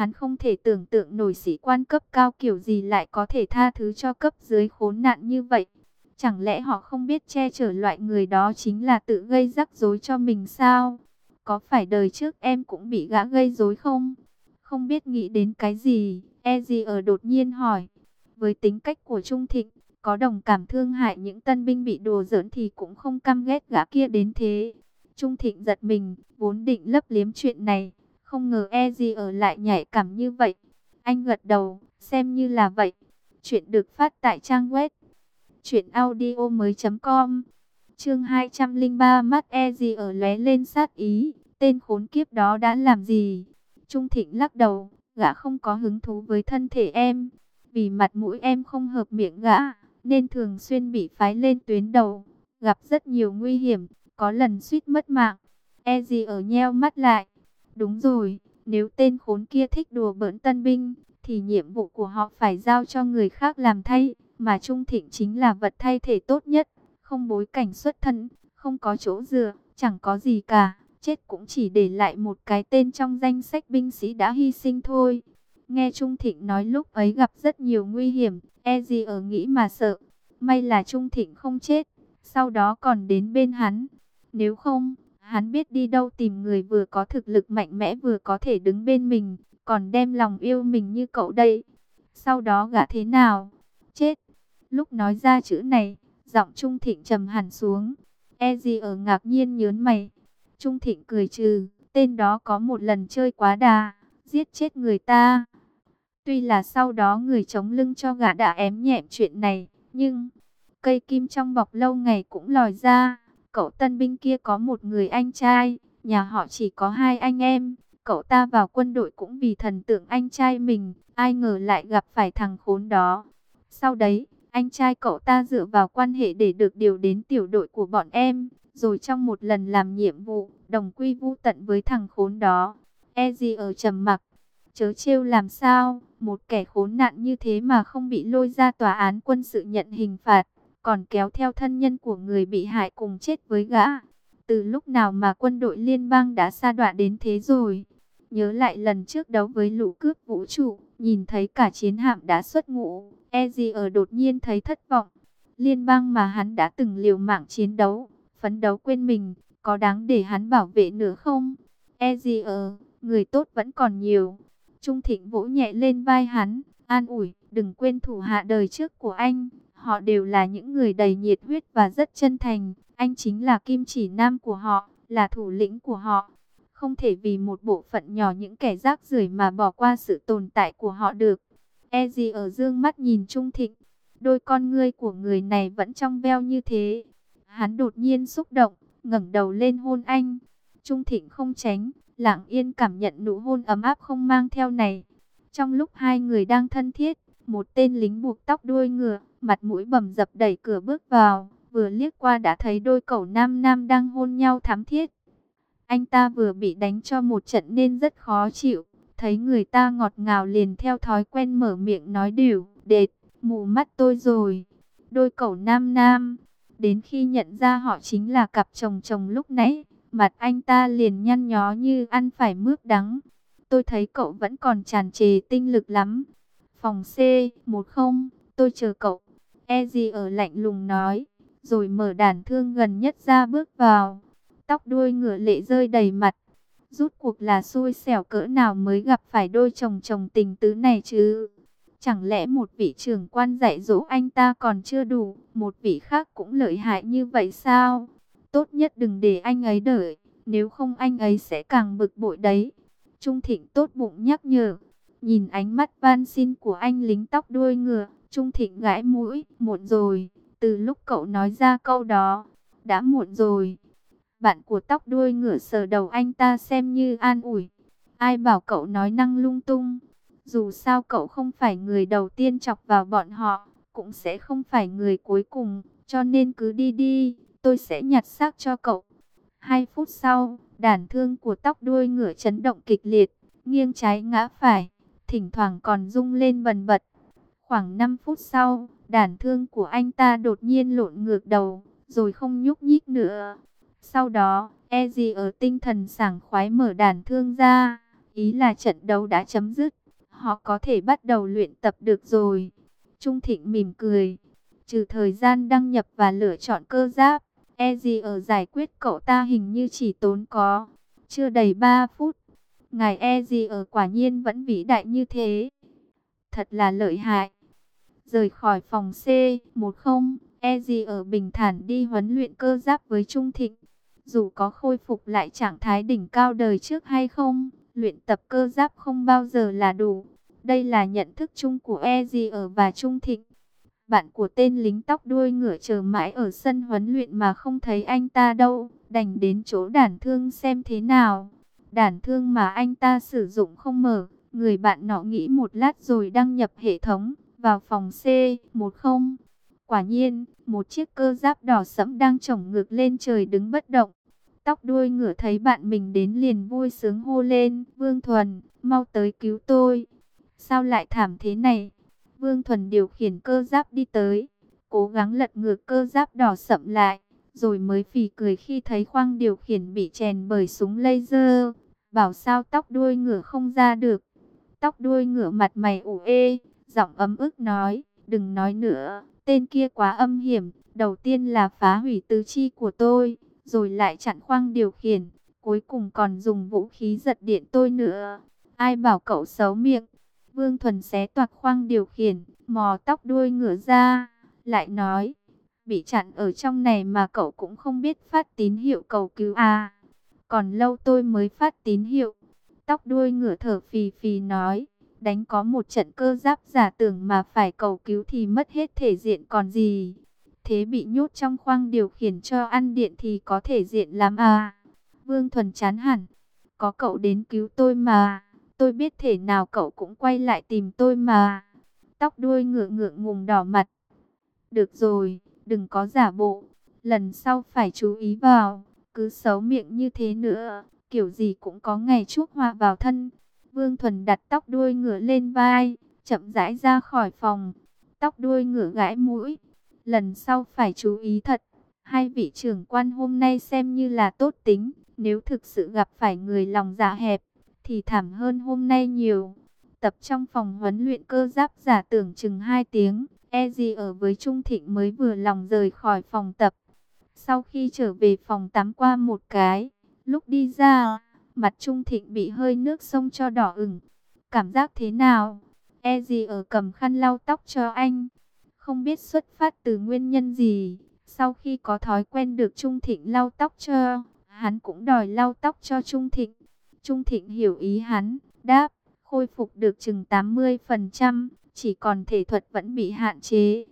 Hắn không thể tưởng tượng nổi sĩ quan cấp cao kiểu gì lại có thể tha thứ cho cấp dưới khốn nạn như vậy. Chẳng lẽ họ không biết che chở loại người đó chính là tự gây rắc rối cho mình sao? Có phải đời trước em cũng bị gã gây rối không? Không biết nghĩ đến cái gì, Eji ở đột nhiên hỏi. Với tính cách của Trung Thịnh, có đồng cảm thương hại những tân binh bị đùa giỡn thì cũng không căm ghét gã kia đến thế. Trung Thịnh giật mình, vốn định lấp liếm chuyện này, không ngờ Eji ở lại nhạy cảm như vậy. Anh gật đầu, xem như là vậy. Chuyện được phát tại trang web truyệnaudiomoi.com. Chương 203, mắt Eji ở lóe lên sát ý, tên khốn kiếp đó đã làm gì? Trung Thịnh lắc đầu, gã không có hứng thú với thân thể em, vì mặt mũi em không hợp miệng gã, nên thường xuyên bị phái lên tuyến đầu, gặp rất nhiều nguy hiểm, có lần suýt mất mạng. Eji ở nheo mắt lại. Đúng rồi, nếu tên khốn kia thích đùa bỡn tân binh, thì nhiệm vụ của họ phải giao cho người khác làm thay, mà Trung Thịnh chính là vật thay thể tốt nhất, không bối cảnh xuất thân, không có chỗ dựa, chẳng có gì cả, chết cũng chỉ để lại một cái tên trong danh sách binh sĩ đã hy sinh thôi. Nghe Trung Thịnh nói lúc ấy gặp rất nhiều nguy hiểm, Eji ở nghĩ mà sợ, may là Trung Thịnh không chết, sau đó còn đến bên hắn, nếu không, hắn biết đi đâu tìm người vừa có thực lực mạnh mẽ vừa có thể đứng bên mình, còn đem lòng yêu mình như cậu đây. Sau đó gã thế nào? Chết. Lúc nói ra chữ này, giọng Trung Thịnh trầm hẳn xuống. Eji ở ngạc nhiên nhớn mày. Trung Thịnh cười trừ, tên đó có một lần chơi quá đà, giết chết người ta. Tuy là sau đó người chống lưng cho gã đã ém nhẹm chuyện này, nhưng cây kim trong bọc lâu ngày cũng lòi ra. Cậu tân binh kia có một người anh trai, nhà họ chỉ có hai anh em. Cậu ta vào quân đội cũng vì thần tượng anh trai mình, ai ngờ lại gặp phải thằng khốn đó. Sau đấy, anh trai cậu ta dựa vào quan hệ để được điều đến tiểu đội của bọn em. Rồi trong một lần làm nhiệm vụ, đồng quy vu tận với thằng khốn đó. Eji ở trầm mặc. Chớ trêu làm sao, một kẻ khốn nạn như thế mà không bị lôi ra tòa án quân sự nhận hình phạt, còn kéo theo thân nhân của người bị hại cùng chết với gã. Từ lúc nào mà quân đội liên bang đã sa đọa đến thế rồi? Nhớ lại lần trước đấu với lũ cướp vũ trụ, nhìn thấy cả chiến hạm đã xuất ngũ, Eji ở đột nhiên thấy thất vọng. Liên bang mà hắn đã từng liều mạng chiến đấu, phấn đấu quên mình, có đáng để hắn bảo vệ nữa không? Eji ở, người tốt vẫn còn nhiều. Trung Thịnh vỗ nhẹ lên vai hắn, an ủi, đừng quên thủ hạ đời trước của anh. Họ đều là những người đầy nhiệt huyết và rất chân thành. Anh chính là kim chỉ nam của họ, là thủ lĩnh của họ. Không thể vì một bộ phận nhỏ những kẻ rác rưởi mà bỏ qua sự tồn tại của họ được. Eji ở dương mắt nhìn Trung Thịnh. Đôi con ngươi của người này vẫn trong veo như thế. Hắn đột nhiên xúc động, ngẩng đầu lên hôn anh. Trung Thịnh không tránh, lặng yên cảm nhận nụ hôn ấm áp không mang theo này. Trong lúc hai người đang thân thiết, một tên lính buộc tóc đuôi ngựa, mặt mũi bầm dập đẩy cửa bước vào, vừa liếc qua đã thấy đôi cẩu nam nam đang hôn nhau thắm thiết. Anh ta vừa bị đánh cho một trận nên rất khó chịu, thấy người ta ngọt ngào liền theo thói quen mở miệng nói đểu, đệt, mù mắt tôi rồi. Đôi cẩu nam nam, đến khi nhận ra họ chính là cặp chồng chồng lúc nãy, mặt anh ta liền nhăn nhó như ăn phải mướp đắng. Tôi thấy cậu vẫn còn tràn trề tinh lực lắm. Phòng C10, tôi chờ cậu. Eji ở lạnh lùng nói, rồi mở đàn thương gần nhất ra bước vào. Tóc đuôi ngựa lệ rơi đầy mặt. Rút cuộc là xui xẻo cỡ nào mới gặp phải đôi chồng chồng tình tứ này chứ? Chẳng lẽ một vị trưởng quan dạy dỗ anh ta còn chưa đủ, một vị khác cũng lợi hại như vậy sao? Tốt nhất đừng để anh ấy đợi, nếu không anh ấy sẽ càng bực bội đấy. Trung Thịnh tốt bụng nhắc nhở. Nhìn ánh mắt van xin của anh lính tóc đuôi ngựa, Trung Thịnh gãi mũi, muộn rồi. Từ lúc cậu nói ra câu đó, đã muộn rồi. Bạn của tóc đuôi ngựa sờ đầu anh ta xem như an ủi. Ai bảo cậu nói năng lung tung. Dù sao cậu không phải người đầu tiên chọc vào bọn họ, cũng sẽ không phải người cuối cùng, cho nên cứ đi đi, tôi sẽ nhặt xác cho cậu. 2 phút sau, đàn thương của tóc đuôi ngựa chấn động kịch liệt, nghiêng trái ngã phải, thỉnh thoảng còn rung lên bần bật. Khoảng 5 phút sau, đàn thương của anh ta đột nhiên lộn ngược đầu, rồi không nhúc nhích nữa. Sau đó, Eji ở tinh thần sảng khoái mở đàn thương ra, ý là trận đấu đã chấm dứt, họ có thể bắt đầu luyện tập được rồi. Trung Thịnh mỉm cười, trừ thời gian đăng nhập và lựa chọn cơ giáp, Ezier giải quyết cậu ta hình như chỉ tốn có chưa đầy 3 phút. Ngài Ezier quả nhiên vẫn vĩ đại như thế, thật là lợi hại. Rời khỏi phòng C10, Ezier bình thản đi huấn luyện cơ giáp với Trung Thịnh. Dù có khôi phục lại trạng thái đỉnh cao đời trước hay không, luyện tập cơ giáp không bao giờ là đủ. Đây là nhận thức chung của Ezier và Trung Thịnh. Bạn của tên lính tóc đuôi ngựa chờ mãi ở sân huấn luyện mà không thấy anh ta đâu, đành đến chỗ đàn thương xem thế nào. Đàn thương mà anh ta sử dụng không mở, người bạn nọ nghĩ một lát rồi đăng nhập hệ thống, vào phòng C10. Quả nhiên, một chiếc cơ giáp đỏ sẫm đang chổng ngược lên trời đứng bất động. Tóc đuôi ngựa thấy bạn mình đến liền vui sướng hô lên, Vương Thuần, mau tới cứu tôi. Sao lại thảm thế này? Vương Thuần điều khiển cơ giáp đi tới, cố gắng lật ngược cơ giáp đỏ sậm lại, rồi mới phì cười khi thấy khoang điều khiển bị chèn bởi súng laser. Bảo sao tóc đuôi ngựa không ra được. Tóc đuôi ngựa mặt mày ủ ê, giọng ấm ức nói, đừng nói nữa, tên kia quá âm hiểm. Đầu tiên là phá hủy tứ chi của tôi, rồi lại chặn khoang điều khiển, cuối cùng còn dùng vũ khí giật điện tôi nữa. Ai bảo cậu xấu miệng? Vương Thuần xé toạc khoang điều khiển, mò tóc đuôi ngựa ra, lại nói, bị chặn ở trong này mà cậu cũng không biết phát tín hiệu cầu cứu à? Còn lâu tôi mới phát tín hiệu. Tóc đuôi ngựa thở phì phì nói, đánh có một trận cơ giáp giả tưởng mà phải cầu cứu thì mất hết thể diện còn gì. Thế bị nhốt trong khoang điều khiển cho ăn điện thì có thể diện lắm à? Vương Thuần chán hẳn, có cậu đến cứu tôi mà. Tôi biết thể nào cậu cũng quay lại tìm tôi mà. Tóc đuôi ngựa ngượng ngùng đỏ mặt. Được rồi, đừng có giả bộ. Lần sau phải chú ý vào. Cứ xấu miệng như thế nữa, kiểu gì cũng có ngày chuốc họa vào thân. Vương Thuần đặt tóc đuôi ngựa lên vai, chậm rãi ra khỏi phòng. Tóc đuôi ngựa gãi mũi. Lần sau phải chú ý thật. Hai vị trưởng quan hôm nay xem như là tốt tính. Nếu thực sự gặp phải người lòng dạ hẹp, thì thảm hơn hôm nay nhiều. Tập trong phòng huấn luyện cơ giáp giả tưởng chừng 2 tiếng, Ezi ở với Trung Thịnh mới vừa lòng rời khỏi phòng tập. Sau khi trở về phòng tắm qua một cái, lúc đi ra, mặt Trung Thịnh bị hơi nước sông cho đỏ ửng. Cảm giác thế nào? Ezi ở cầm khăn lau tóc cho anh. Không biết xuất phát từ nguyên nhân gì, sau khi có thói quen được Trung Thịnh lau tóc cho, hắn cũng đòi lau tóc cho Trung Thịnh. Trung Thịnh hiểu ý hắn, đáp, khôi phục được chừng 80%, chỉ còn thể thuật vẫn bị hạn chế.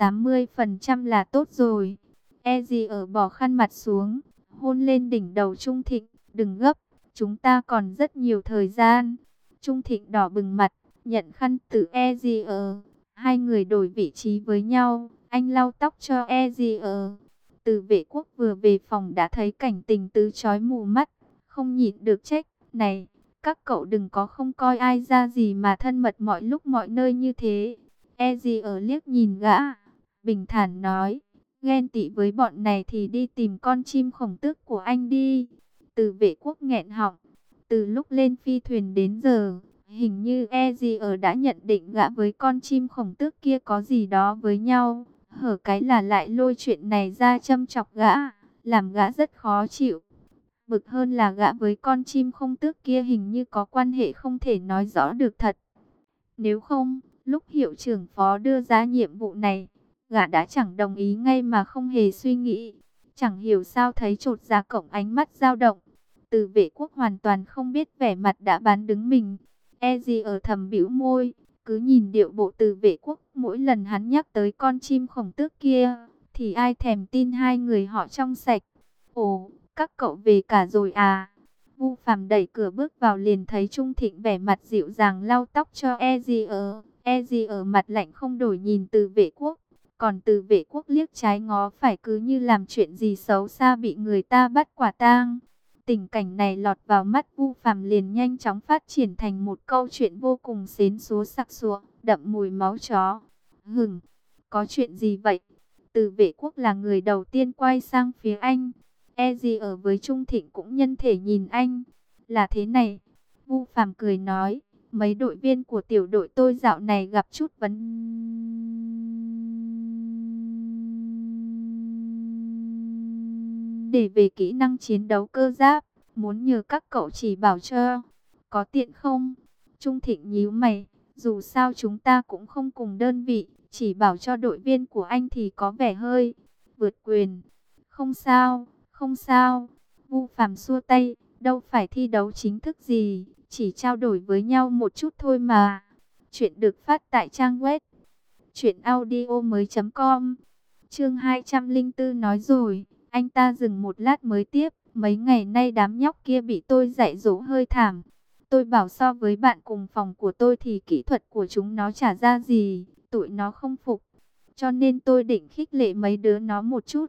80% là tốt rồi. Ezi ở bỏ khăn mặt xuống, hôn lên đỉnh đầu Trung Thịnh, đừng gấp, chúng ta còn rất nhiều thời gian. Trung Thịnh đỏ bừng mặt, nhận khăn từ Ezi ở. Hai người đổi vị trí với nhau, anh lau tóc cho Ezi ở. Từ Vệ Quốc vừa về phòng đã thấy cảnh tình tứ chói mù mắt, không nhịn được trách, này, các cậu đừng có không coi ai ra gì mà thân mật mọi lúc mọi nơi như thế. Ezi ở liếc nhìn gã, bình thản nói, ghen tị với bọn này thì đi tìm con chim khổng tước của anh đi. Từ Vệ Quốc nghẹn họng, từ lúc lên phi thuyền đến giờ, hình như Ezi ở đã nhận định gã với con chim khổng tước kia có gì đó với nhau. Hở cái là lại lôi chuyện này ra châm chọc gã, làm gã rất khó chịu. Bực hơn là gã với con chim không tước kia hình như có quan hệ không thể nói rõ được thật. Nếu không, lúc hiệu trưởng phó đưa ra nhiệm vụ này, gã đã chẳng đồng ý ngay mà không hề suy nghĩ. Chẳng hiểu sao thấy chột dạ cộng ánh mắt dao động. Từ Vệ Quốc hoàn toàn không biết vẻ mặt đã bán đứng mình. Ezi ở thầm bĩu môi, cứ nhìn điệu bộ Từ Vệ Quốc mỗi lần hắn nhắc tới con chim khổng tước kia, thì ai thèm tin hai người họ trong sạch. Ồ, các cậu về cả rồi à? Vu Phàm đẩy cửa bước vào liền thấy Trung Thịnh vẻ mặt dịu dàng lau tóc cho Ezi ở. Ezi ở mặt lạnh không đổi nhìn Từ Vệ Quốc. Còn Từ Vệ Quốc liếc trái ngó phải cứ như làm chuyện gì xấu xa bị người ta bắt quả tang. Tình cảnh này lọt vào mắt Vu Phàm liền nhanh chóng phát triển thành một câu chuyện vô cùng xến xúa sặc sụa, đậm mùi máu chó. Hửng, có chuyện gì vậy? Từ Vệ Quốc là người đầu tiên quay sang phía anh. Ezi ở với Trung Thịnh cũng nhân thể nhìn anh. Là thế này, Vu Phàm cười nói, mấy đội viên của tiểu đội tôi dạo này gặp chút vấn đề về kỹ năng chiến đấu cơ giáp, muốn nhờ các cậu chỉ bảo cho, có tiện không? Trung Thịnh nhíu mày, dù sao chúng ta cũng không cùng đơn vị, chỉ bảo cho đội viên của anh thì có vẻ hơi vượt quyền. Không sao, không sao. Vu Phàm xua tay, đâu phải thi đấu chính thức gì, chỉ trao đổi với nhau một chút thôi mà. Chuyện được phát tại trang web truyệnaudiomoi.com. Chương 204 nói rồi, anh ta dừng một lát mới tiếp, mấy ngày nay đám nhóc kia bị tôi dạy dỗ hơi thảm. Tôi bảo so với bạn cùng phòng của tôi thì kỹ thuật của chúng nó chả ra gì, tụi nó không phục. Cho nên tôi định khích lệ mấy đứa nó một chút.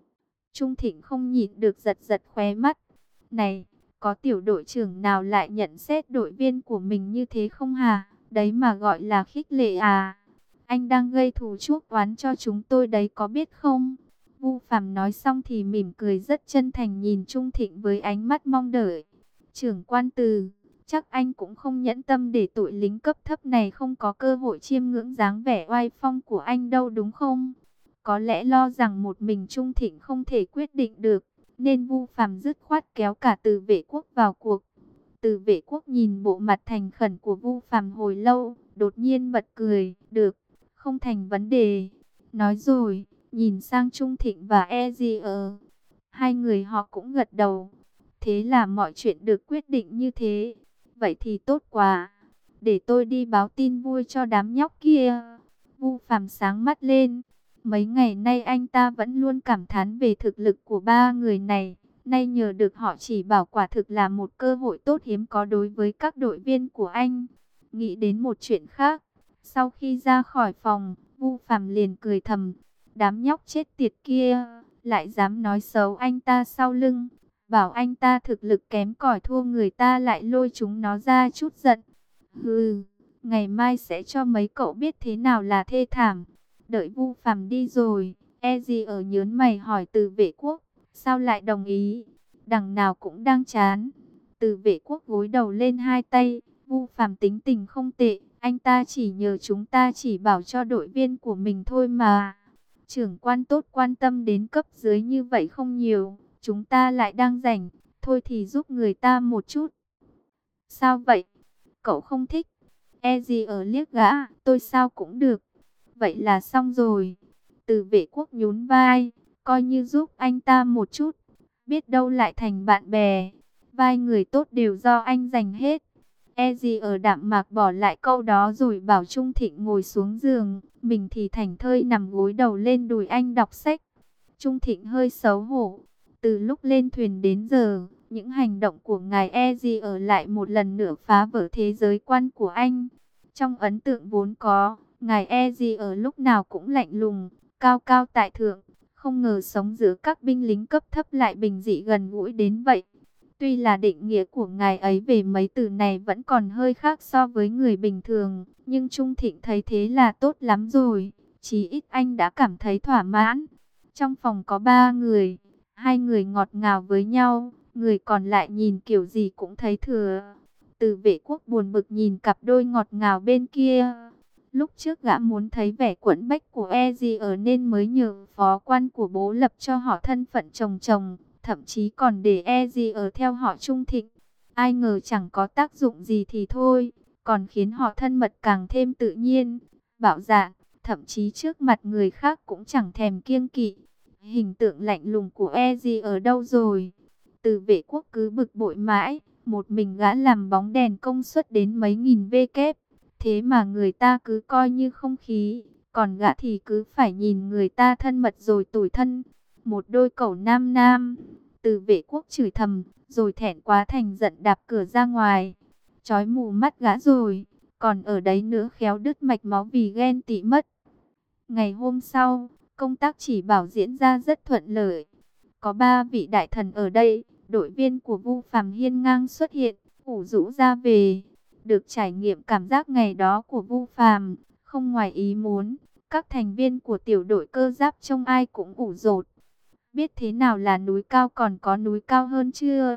Trung Thịnh không nhịn được giật giật khóe mắt. Này, có tiểu đội trưởng nào lại nhận xét đội viên của mình như thế không hả? Đấy mà gọi là khích lệ à? Anh đang gây thù chuốc oán cho chúng tôi đấy có biết không? Vu Phàm nói xong thì mỉm cười rất chân thành nhìn Trung Thịnh với ánh mắt mong đợi. Trưởng quan Từ, chắc anh cũng không nhẫn tâm để tụi lính cấp thấp này không có cơ hội chiêm ngưỡng dáng vẻ oai phong của anh đâu đúng không? Có lẽ lo rằng một mình Trung Thịnh không thể quyết định được, nên Vu Phàm dứt khoát kéo cả Từ Vệ Quốc vào cuộc. Từ Vệ Quốc nhìn bộ mặt thành khẩn của Vu Phàm hồi lâu, đột nhiên bật cười, được, không thành vấn đề. Nói rồi, nhìn sang Trung Thịnh và Ezier. Hai người họ cũng gật đầu. Thế là mọi chuyện được quyết định như thế. Vậy thì tốt quá. Để tôi đi báo tin vui cho đám nhóc kia. Vu Phàm sáng mắt lên. Mấy ngày nay anh ta vẫn luôn cảm thán về thực lực của ba người này. Nay nhờ được họ chỉ bảo quả thực là một cơ hội tốt hiếm có đối với các đội viên của anh. Nghĩ đến một chuyện khác. Sau khi ra khỏi phòng, Vu Phàm liền cười thầm. Đám nhóc chết tiệt kia, lại dám nói xấu anh ta sau lưng. Bảo anh ta thực lực kém cỏi thua người ta lại lôi chúng nó ra chút giận. Hừ, ngày mai sẽ cho mấy cậu biết thế nào là thê thảm. Đợi Vu Phàm đi rồi, Ezi ở nhớn mày hỏi Từ Vệ Quốc, sao lại đồng ý? Đằng nào cũng đang chán. Từ Vệ Quốc gối đầu lên hai tay, Vu Phàm tính tình không tệ, anh ta chỉ nhờ chúng ta chỉ bảo cho đội viên của mình thôi mà. Trưởng quan tốt quan tâm đến cấp dưới như vậy không nhiều, chúng ta lại đang rảnh, thôi thì giúp người ta một chút. Sao vậy? Cậu không thích? Ezi ở liếc gã, tôi sao cũng được. Vậy là xong rồi. Từ Vệ Quốc nhún vai, coi như giúp anh ta một chút, biết đâu lại thành bạn bè. Vai người tốt đều do anh giành hết. Ezi ở đạm mạc bỏ lại câu đó rồi bảo Trung Thịnh ngồi xuống giường, mình thì thảnh thơi nằm gối đầu lên đùi anh đọc sách. Trung Thịnh hơi xấu hổ. Từ lúc lên thuyền đến giờ, những hành động của ngài Ezi ở lại một lần nữa phá vỡ thế giới quan của anh. Trong ấn tượng vốn có, ngài Ezi ở lúc nào cũng lạnh lùng, cao cao tại thượng. Không ngờ sống giữa các binh lính cấp thấp lại bình dị gần gũi đến vậy. Tuy là định nghĩa của ngài ấy về mấy từ này vẫn còn hơi khác so với người bình thường, nhưng Trung Thịnh thấy thế là tốt lắm rồi. Chí ít anh đã cảm thấy thỏa mãn. Trong phòng có 3 người, 2 người ngọt ngào với nhau, người còn lại nhìn kiểu gì cũng thấy thừa. Từ Vệ Quốc buồn bực nhìn cặp đôi ngọt ngào bên kia. Lúc trước gã muốn thấy vẻ quẫn bách của Ezi ở nên mới nhờ phó quan của bố lập cho họ thân phận chồng chồng, thậm chí còn để Ezi ở theo họ Trung Thịnh. Ai ngờ chẳng có tác dụng gì thì thôi, còn khiến họ thân mật càng thêm tự nhiên, bạo dạn, thậm chí trước mặt người khác cũng chẳng thèm kiêng kỵ. Hình tượng lạnh lùng của Ezi ở đâu rồi? Từ Vệ Quốc cứ bực bội mãi, một mình gã làm bóng đèn công suất đến mấy nghìn W. Thế mà người ta cứ coi như không khí, còn gã thì cứ phải nhìn người ta thân mật rồi tủi thân. Một đôi cẩu nam nam. Từ Vệ Quốc chửi thầm, rồi thẹn quá thành giận đạp cửa ra ngoài. Chói mù mắt gã rồi, còn ở đấy nữa khéo đứt mạch máu vì ghen tị mất. Ngày hôm sau, công tác chỉ bảo diễn ra rất thuận lợi. Có 3 vị đại thần ở đây, đội viên của Vu Phàm hiên ngang xuất hiện, ủ rũ ra về. Được trải nghiệm cảm giác ngày đó của Vu Phàm, không ngoài ý muốn, các thành viên của tiểu đội cơ giáp trông ai cũng ủ rột. Biết thế nào là núi cao còn có núi cao hơn chưa?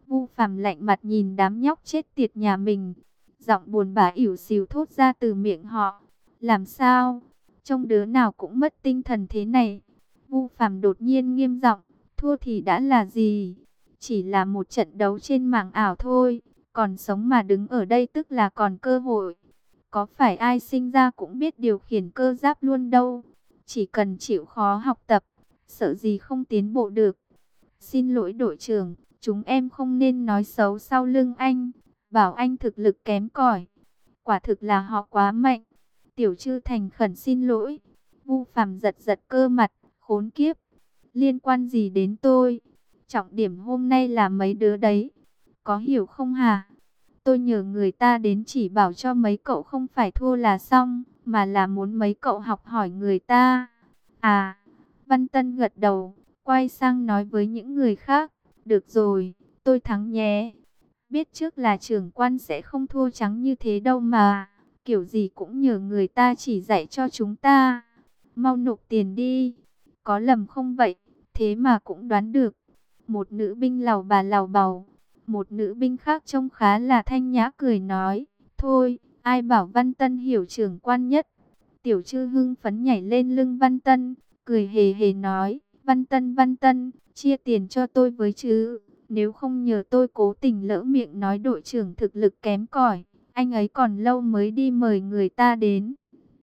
Vu Phàm lạnh mặt nhìn đám nhóc chết tiệt nhà mình, giọng buồn bã ỉu xìu thốt ra từ miệng họ. Làm sao? Trông đứa nào cũng mất tinh thần thế này. Vu Phàm đột nhiên nghiêm giọng, thua thì đã là gì? Chỉ là một trận đấu trên mảng ảo thôi, còn sống mà đứng ở đây tức là còn cơ hội. Có phải ai sinh ra cũng biết điều khiển cơ giáp luôn đâu. Chỉ cần chịu khó học tập, sợ gì không tiến bộ được. Xin lỗi đội trưởng, chúng em không nên nói xấu sau lưng anh, bảo anh thực lực kém cỏi. Quả thực là họ quá mạnh. Tiểu Trư thành khẩn xin lỗi. Vu Phàm giật giật cơ mặt, khốn kiếp. Liên quan gì đến tôi? Trọng điểm hôm nay là mấy đứa đấy. Có hiểu không hả? Tôi nhờ người ta đến chỉ bảo cho mấy cậu không phải thua là xong, mà là muốn mấy cậu học hỏi người ta. À, Văn Tân gật đầu, quay sang nói với những người khác. Được rồi, tôi thắng nhé. Biết trước là trưởng quan sẽ không thua trắng như thế đâu mà. Kiểu gì cũng nhờ người ta chỉ dạy cho chúng ta. Mau nộp tiền đi. Có lầm không vậy? Thế mà cũng đoán được. Một nữ binh lào bà lào bầu. Một nữ binh khác trông khá là thanh nhã cười nói. Thôi, ai bảo Văn Tân hiểu trưởng quan nhất. Tiểu Trư hưng phấn nhảy lên lưng Văn Tân, cười hề hề nói. Văn Tân, chia tiền cho tôi với chứ. Nếu không nhờ tôi cố tình lỡ miệng nói đội trưởng thực lực kém cỏi, anh ấy còn lâu mới đi mời người ta đến.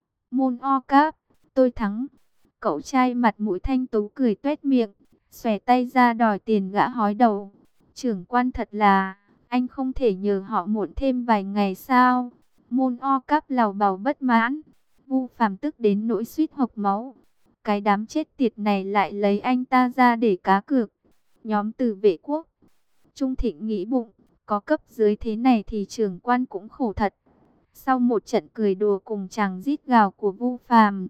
Môn O Cáp, tôi thắng. Cậu trai mặt mũi thanh tú cười tuét miệng, xòe tay ra đòi tiền gã hói đầu. Trưởng quan thật là, anh không thể nhờ họ muộn thêm vài ngày sao? Môn O Cáp lào bào bất mãn. Vu Phàm tức đến nỗi suýt hộc máu. Cái đám chết tiệt này lại lấy anh ta ra để cá cược. Nhóm Tử Vệ Quốc. Trung Thịnh nghĩ bụng, có cấp dưới thế này thì trưởng quan cũng khổ thật. Sau một trận cười đùa cùng chàng rít gào của Vu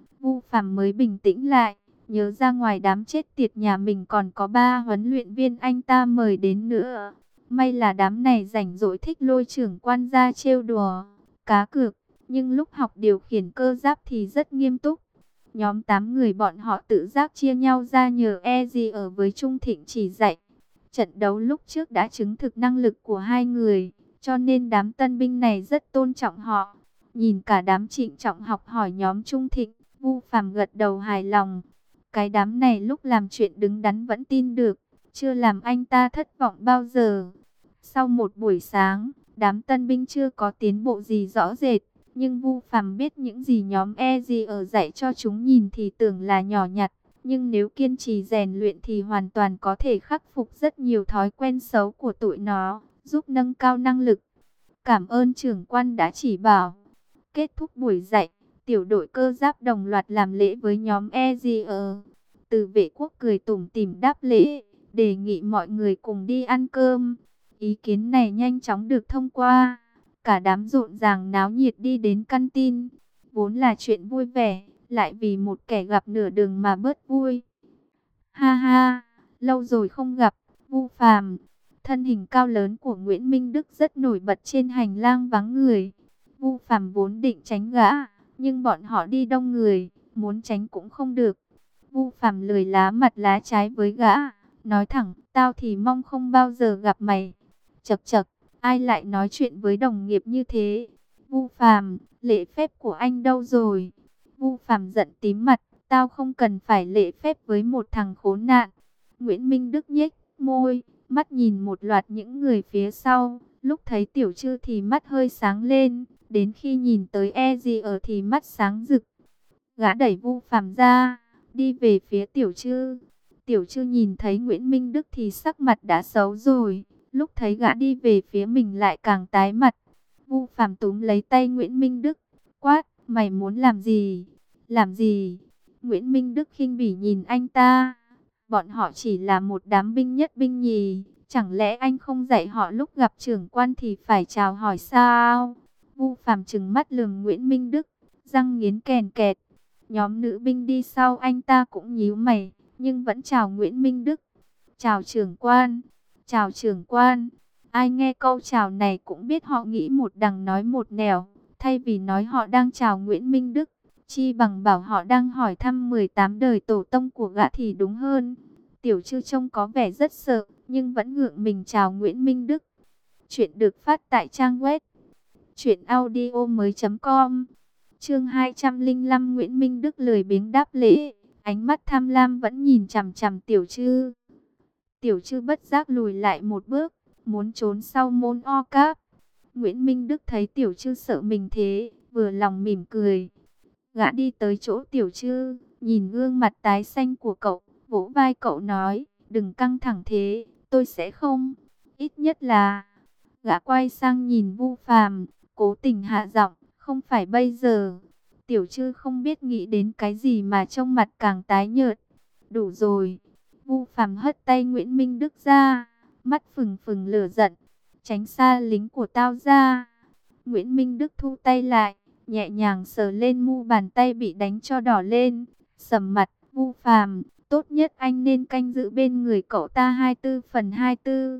Phàm mới bình tĩnh lại, nhớ ra ngoài đám chết tiệt nhà mình còn có 3 huấn luyện viên anh ta mời đến nữa. May là đám này rảnh rỗi thích lôi trưởng quan ra trêu đùa, cá cược, nhưng lúc học điều khiển cơ giáp thì rất nghiêm túc. Nhóm 8 người bọn họ tự giác chia nhau ra nhờ gì ở với Trung Thịnh chỉ dạy. Trận đấu lúc trước đã chứng thực năng lực của hai người, cho nên đám tân binh này rất tôn trọng họ. Nhìn cả đám trịnh trọng học hỏi nhóm Trung Thịnh, Vu Phàm gật đầu hài lòng. Cái đám này lúc làm chuyện đứng đắn vẫn tin được, chưa làm anh ta thất vọng bao giờ. Sau một buổi sáng, đám tân binh chưa có tiến bộ gì rõ rệt, nhưng Vu Phàm biết những gì nhóm gì ở dạy cho chúng nhìn thì tưởng là nhỏ nhặt. Nhưng nếu kiên trì rèn luyện thì hoàn toàn có thể khắc phục rất nhiều thói quen xấu của tụi nó, giúp nâng cao năng lực. Cảm ơn trưởng quan đã chỉ bảo. Kết thúc buổi dạy, tiểu đội cơ giáp đồng loạt làm lễ với nhóm EGR. Từ Vệ Quốc cười tủm tỉm đáp lễ, đề nghị mọi người cùng đi ăn cơm. Ý kiến này nhanh chóng được thông qua. Cả đám rộn ràng náo nhiệt đi đến căn tin. Vốn là chuyện vui vẻ, lại vì một kẻ gặp nửa đường mà bớt vui. Ha ha, lâu rồi không gặp, Vu Phàm. Thân hình cao lớn của Nguyễn Minh Đức rất nổi bật trên hành lang vắng người. Vu Phàm vốn định tránh gã, nhưng bọn họ đi đông người, muốn tránh cũng không được. Vu Phàm lười lá mặt lá trái với gã, nói thẳng, tao thì mong không bao giờ gặp mày. Chậc chậc, ai lại nói chuyện với đồng nghiệp như thế? Vu Phàm, lễ phép của anh đâu rồi? Vu Phàm giận tím mặt, tao không cần phải lễ phép với một thằng khốn nạn. Nguyễn Minh Đức nhếch môi, mắt nhìn một loạt những người phía sau, lúc thấy Tiểu Trư thì mắt hơi sáng lên, đến khi nhìn tới gì ở thì mắt sáng rực. Gã đẩy Vu Phàm ra, đi về phía Tiểu Trư. Tiểu Trư nhìn thấy Nguyễn Minh Đức thì sắc mặt đã xấu rồi, lúc thấy gã đi về phía mình lại càng tái mặt. Vu Phàm túm lấy tay Nguyễn Minh Đức, quát, mày muốn làm gì? Làm gì? Nguyễn Minh Đức khinh bỉ nhìn anh ta. Bọn họ chỉ là một đám binh nhất binh nhì, chẳng lẽ anh không dạy họ lúc gặp trưởng quan thì phải chào hỏi sao? Vu Phàm trừng mắt lườm Nguyễn Minh Đức, răng nghiến kèn kẹt. Nhóm nữ binh đi sau anh ta cũng nhíu mày, nhưng vẫn chào Nguyễn Minh Đức. Chào trưởng quan, chào trưởng quan. Ai nghe câu chào này cũng biết họ nghĩ một đằng nói một nẻo. Thay vì nói họ đang chào Nguyễn Minh Đức, chi bằng bảo họ đang hỏi thăm 18 đời tổ tông của gã thì đúng hơn. Tiểu Trư trông có vẻ rất sợ, nhưng vẫn ngượng mình chào Nguyễn Minh Đức. Chuyện được phát tại trang web truyệnaudiomoi.com. Chương 205, Nguyễn Minh Đức lười biếng đáp lễ, ánh mắt tham lam vẫn nhìn chằm chằm Tiểu Trư. Tiểu Trư bất giác lùi lại một bước, muốn trốn sau môn o cáp. Nguyễn Minh Đức thấy Tiểu Trư sợ mình thế, vừa lòng mỉm cười. Gã đi tới chỗ Tiểu Trư, nhìn gương mặt tái xanh của cậu, vỗ vai cậu nói, đừng căng thẳng thế, tôi sẽ không, ít nhất là... Gã quay sang nhìn Vu Phàm, cố tình hạ giọng, không phải bây giờ. Tiểu Trư không biết nghĩ đến cái gì mà trong mặt càng tái nhợt. Đủ rồi. Vu Phàm hất tay Nguyễn Minh Đức ra, mắt phừng phừng lửa giận, tránh xa lính của tao ra. Nguyễn Minh Đức thu tay lại, nhẹ nhàng sờ lên mu bàn tay bị đánh cho đỏ lên, sầm mặt. Vu Phàm, tốt nhất anh nên canh giữ bên người cậu ta 24/24.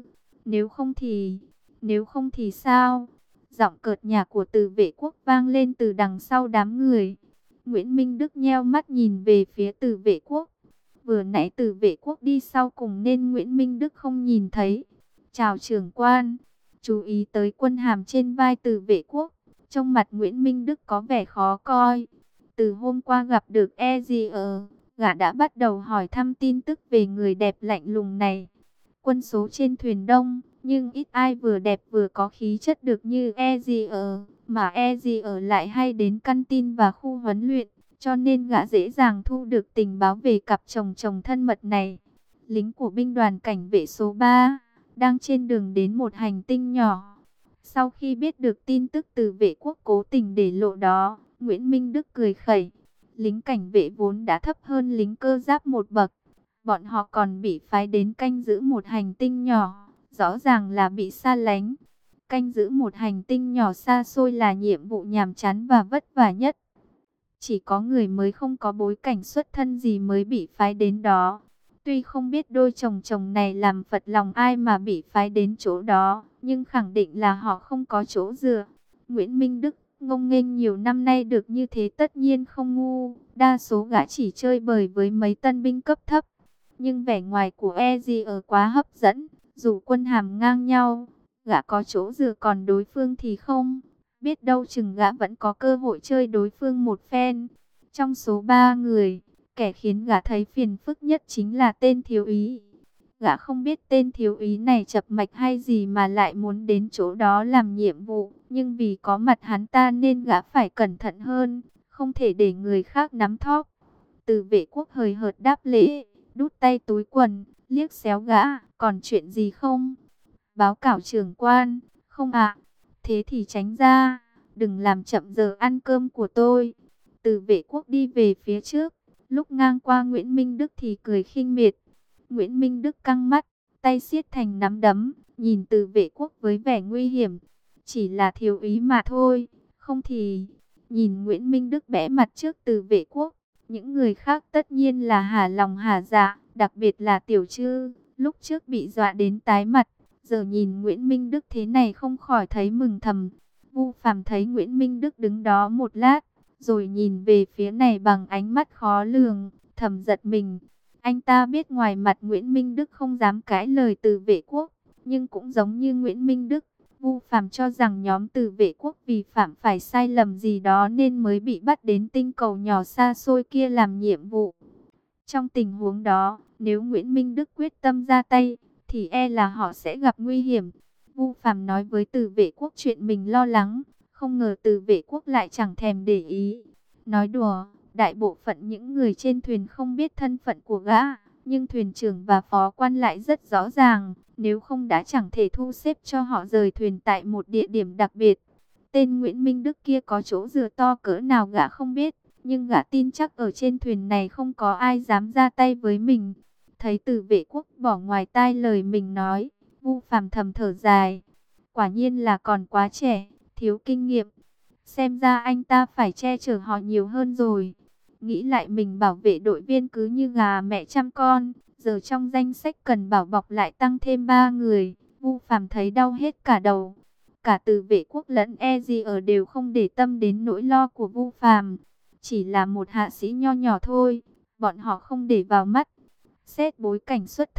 Nếu không thì sao? Giọng cợt nhả của Từ Vệ Quốc vang lên từ đằng sau đám người. Nguyễn Minh Đức nheo mắt nhìn về phía Từ Vệ Quốc. Vừa nãy Từ Vệ Quốc đi sau cùng nên Nguyễn Minh Đức không nhìn thấy. Chào trưởng quan. Chú ý tới quân hàm trên vai Từ Vệ Quốc. Trong mặt Nguyễn Minh Đức có vẻ khó coi. Từ hôm qua gặp được EZR, gã đã bắt đầu hỏi thăm tin tức về người đẹp lạnh lùng này. Quân số trên thuyền đông, nhưng ít ai vừa đẹp vừa có khí chất được như EZR, mà EZR lại hay đến căn tin và khu huấn luyện, cho nên gã dễ dàng thu được tình báo về cặp chồng chồng thân mật này. Lính của binh đoàn cảnh vệ số 3 đang trên đường đến một hành tinh nhỏ. Sau khi biết được tin tức Từ Vệ Quốc cố tình để lộ đó, Nguyễn Minh Đức cười khẩy. Lính cảnh vệ vốn đã thấp hơn lính cơ giáp một bậc. Bọn họ còn bị phái đến canh giữ một hành tinh nhỏ, rõ ràng là bị xa lánh. Canh giữ một hành tinh nhỏ xa xôi là nhiệm vụ nhàm chán và vất vả nhất. Chỉ có người mới không có bối cảnh xuất thân gì mới bị phái đến đó. Tuy không biết đôi chồng chồng này làm phật lòng ai mà bị phái đến chỗ đó, nhưng khẳng định là họ không có chỗ dựa. Nguyễn Minh Đức ngông nghênh nhiều năm nay được như thế tất nhiên không ngu. Đa số gã chỉ chơi bời với mấy tân binh cấp thấp. Nhưng vẻ ngoài của EZR quá hấp dẫn, dù quân hàm ngang nhau, gã có chỗ dựa còn đối phương thì không. Biết đâu chừng gã vẫn có cơ hội chơi đối phương một phen. Trong số 3 người, kẻ khiến gã thấy phiền phức nhất chính là tên thiếu úy. Gã không biết tên thiếu úy này chập mạch hay gì mà lại muốn đến chỗ đó làm nhiệm vụ. Nhưng vì có mặt hắn ta nên gã phải cẩn thận hơn, không thể để người khác nắm thóp. Từ Vệ Quốc hời hợt đáp lễ, đút tay túi quần, liếc xéo gã, còn chuyện gì không? Báo cáo trưởng quan, không ạ. Thế thì tránh ra, đừng làm chậm giờ ăn cơm của tôi. Từ Vệ Quốc đi về phía trước, lúc ngang qua Nguyễn Minh Đức thì cười khinh miệt. Nguyễn Minh Đức căng mắt, tay siết thành nắm đấm, nhìn Từ Vệ Quốc với vẻ nguy hiểm. Chỉ là thiếu úy mà thôi, không thì... Nhìn Nguyễn Minh Đức bẽ mặt trước Từ Vệ Quốc, những người khác tất nhiên là hả lòng hả dạ, đặc biệt là Tiểu Trư, lúc trước bị dọa đến tái mặt, giờ nhìn Nguyễn Minh Đức thế này không khỏi thấy mừng thầm. Vu Phàm thấy Nguyễn Minh Đức đứng đó một lát, rồi nhìn về phía này bằng ánh mắt khó lường, thầm giật mình. Anh ta biết ngoài mặt Nguyễn Minh Đức không dám cãi lời Từ Vệ Quốc, nhưng cũng giống như Nguyễn Minh Đức, Vu Phàm cho rằng nhóm Từ Vệ Quốc vì phạm phải sai lầm gì đó nên mới bị bắt đến tinh cầu nhỏ xa xôi kia làm nhiệm vụ. Trong tình huống đó, nếu Nguyễn Minh Đức quyết tâm ra tay, thì e là họ sẽ gặp nguy hiểm. Vu Phàm nói với Từ Vệ Quốc chuyện mình lo lắng, không ngờ Từ Vệ Quốc lại chẳng thèm để ý. Nói đùa, đại bộ phận những người trên thuyền không biết thân phận của gã, nhưng thuyền trưởng và phó quan lại rất rõ ràng, nếu không đã chẳng thể thu xếp cho họ rời thuyền tại một địa điểm đặc biệt. Tên Nguyễn Minh Đức kia có chỗ dựa to cỡ nào gã không biết, nhưng gã tin chắc ở trên thuyền này không có ai dám ra tay với mình. Thấy Từ Vệ Quốc bỏ ngoài tai lời mình nói, Vu Phàm thầm thở dài. Quả nhiên là còn quá trẻ, thiếu kinh nghiệm. Xem ra anh ta phải che chở họ nhiều hơn rồi. Nghĩ lại mình bảo vệ đội viên cứ như gà mẹ chăm con, giờ trong danh sách cần bảo bọc lại tăng thêm 3 người. Vu Phàm thấy đau hết cả đầu. Cả Từ Vệ Quốc lẫn EZR đều không để tâm đến nỗi lo của Vu Phàm. Chỉ là một hạ sĩ nho nhỏ thôi, bọn họ không để vào mắt. Xét bối cảnh xuất thân,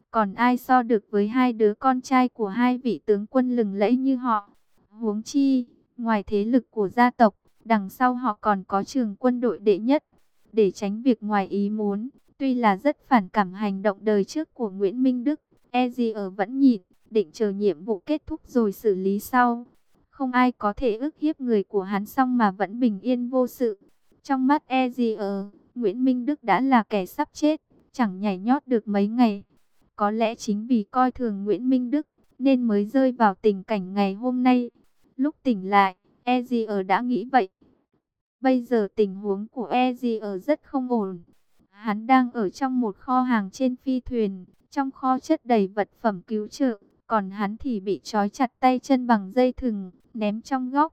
Còn ai so được với hai đứa con trai của hai vị tướng quân lừng lẫy như họ? Huống chi, ngoài thế lực của gia tộc, đằng sau họ còn có trường quân đội đệ nhất. Để tránh việc ngoài ý muốn, tuy là rất phản cảm hành động đời trước của Nguyễn Minh Đức, Ezier vẫn nhịn, định chờ nhiệm vụ kết thúc rồi xử lý sau. Không ai có thể ức hiếp người của hắn xong mà vẫn bình yên vô sự. Trong mắt Ezier, Nguyễn Minh Đức đã là kẻ sắp chết, chẳng nhảy nhót được mấy ngày. Có lẽ chính vì coi thường Nguyễn Minh Đức, nên mới rơi vào tình cảnh ngày hôm nay. Lúc tỉnh lại, Ezier đã nghĩ vậy. Bây giờ tình huống của Ezier rất không ổn. Hắn đang ở trong một kho hàng trên phi thuyền, trong kho chất đầy vật phẩm cứu trợ, còn hắn thì bị trói chặt tay chân bằng dây thừng, ném trong góc.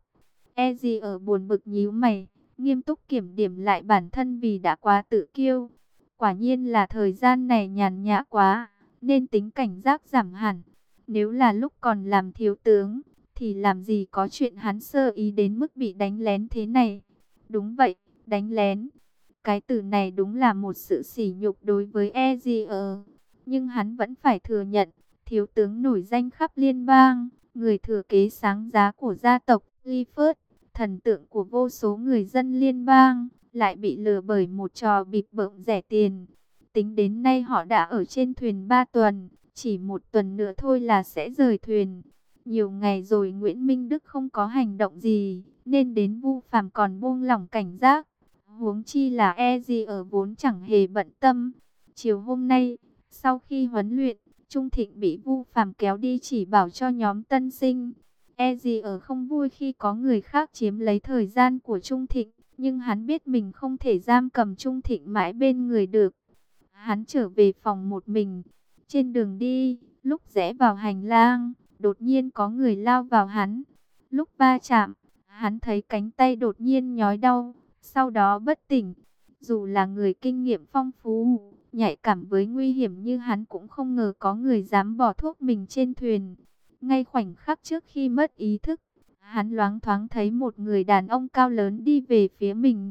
Ezier buồn bực nhíu mày, nghiêm túc kiểm điểm lại bản thân vì đã quá tự kiêu. Quả nhiên là thời gian này nhàn nhã quá, nên tính cảnh giác giảm hẳn. Nếu là lúc còn làm thiếu tướng, thì làm gì có chuyện hắn sơ ý đến mức bị đánh lén thế này. Đúng vậy, đánh lén. Cái từ này đúng là một sự sỉ nhục đối với Ezier. Nhưng hắn vẫn phải thừa nhận, thiếu tướng nổi danh khắp liên bang, người thừa kế sáng giá của gia tộc Clifford, thần tượng của vô số người dân liên bang, lại bị lừa bởi một trò bịp bợm rẻ tiền. Tính đến nay họ đã ở trên thuyền 3 tuần, chỉ một tuần nữa thôi là sẽ rời thuyền. Nhiều ngày rồi Nguyễn Minh Đức không có hành động gì, nên đến Vu Phàm còn buông lỏng cảnh giác. Huống chi là Ezier vốn chẳng hề bận tâm. Chiều hôm nay, sau khi huấn luyện, Trung Thịnh bị Vu Phàm kéo đi chỉ bảo cho nhóm tân sinh. Ezier không vui khi có người khác chiếm lấy thời gian của Trung Thịnh, nhưng hắn biết mình không thể giam cầm Trung Thịnh mãi bên người được. Hắn trở về phòng một mình. Trên đường đi, lúc rẽ vào hành lang, đột nhiên có người lao vào hắn. Lúc va chạm, hắn thấy cánh tay đột nhiên nhói đau, sau đó bất tỉnh. Dù là người kinh nghiệm phong phú, nhạy cảm với nguy hiểm như hắn cũng không ngờ có người dám bỏ thuốc mình trên thuyền. Ngay khoảnh khắc trước khi mất ý thức, hắn loáng thoáng thấy một người đàn ông cao lớn đi về phía mình.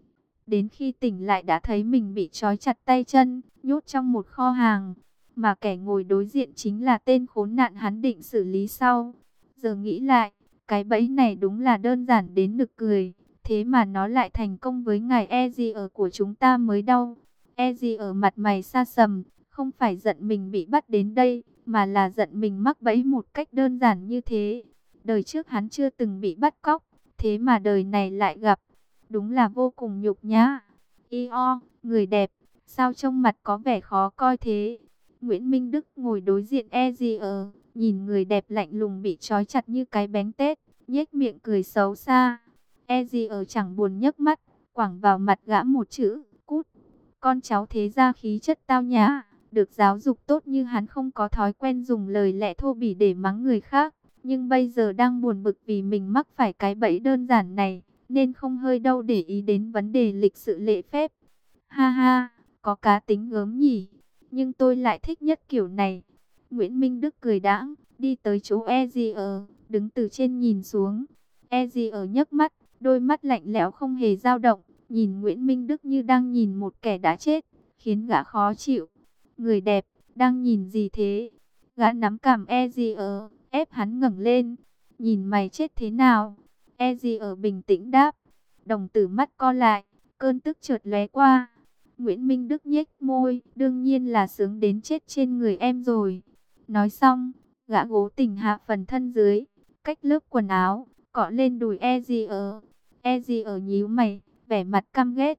Đến khi tỉnh lại đã thấy mình bị trói chặt tay chân, nhốt trong một kho hàng. Mà kẻ ngồi đối diện chính là tên khốn nạn hắn định xử lý sau. Giờ nghĩ lại, cái bẫy này đúng là đơn giản đến nực cười. Thế mà nó lại thành công với ngài Ezier của chúng ta mới đau. Ezier mặt mày sa sầm, không phải giận mình bị bắt đến đây, mà là giận mình mắc bẫy một cách đơn giản như thế. Đời trước hắn chưa từng bị bắt cóc, thế mà đời này lại gặp. Đúng là vô cùng nhục nhã. Io, người đẹp, sao trông mặt có vẻ khó coi thế? Nguyễn Minh Đức ngồi đối diện Ezier, nhìn người đẹp lạnh lùng bị trói chặt như cái bánh tét, nhếch miệng cười xấu xa. Ezier chẳng buồn nhấc mắt, quẳng vào mặt gã một chữ, cút. Con cháu thế gia khí chất tao nhã, được giáo dục tốt như hắn không có thói quen dùng lời lẽ thô bỉ để mắng người khác. Nhưng bây giờ đang buồn bực vì mình mắc phải cái bẫy đơn giản này, nên không hơi đâu để ý đến vấn đề lịch sự lễ phép. Ha ha, có cá tính gớm nhỉ, nhưng tôi lại thích nhất kiểu này. Nguyễn Minh Đức cười đãng, đi tới chỗ Ezier, đứng từ trên nhìn xuống. Ezier nhấc mắt, đôi mắt lạnh lẽo không hề dao động, nhìn Nguyễn Minh Đức như đang nhìn một kẻ đã chết, khiến gã khó chịu. Người đẹp, đang nhìn gì thế? Gã nắm cằm Ezier, ép hắn ngẩng lên. Nhìn mày chết thế nào? Ezier bình tĩnh đáp. Đồng tử mắt co lại, cơn tức chợt lóe qua. Nguyễn Minh Đức nhếch môi, đương nhiên là sướng đến chết trên người em rồi. Nói xong, gã cố tình hạ phần thân dưới, cách lớp quần áo, cọ lên đùi Ezier. Ezier nhíu mày, vẻ mặt căm ghét.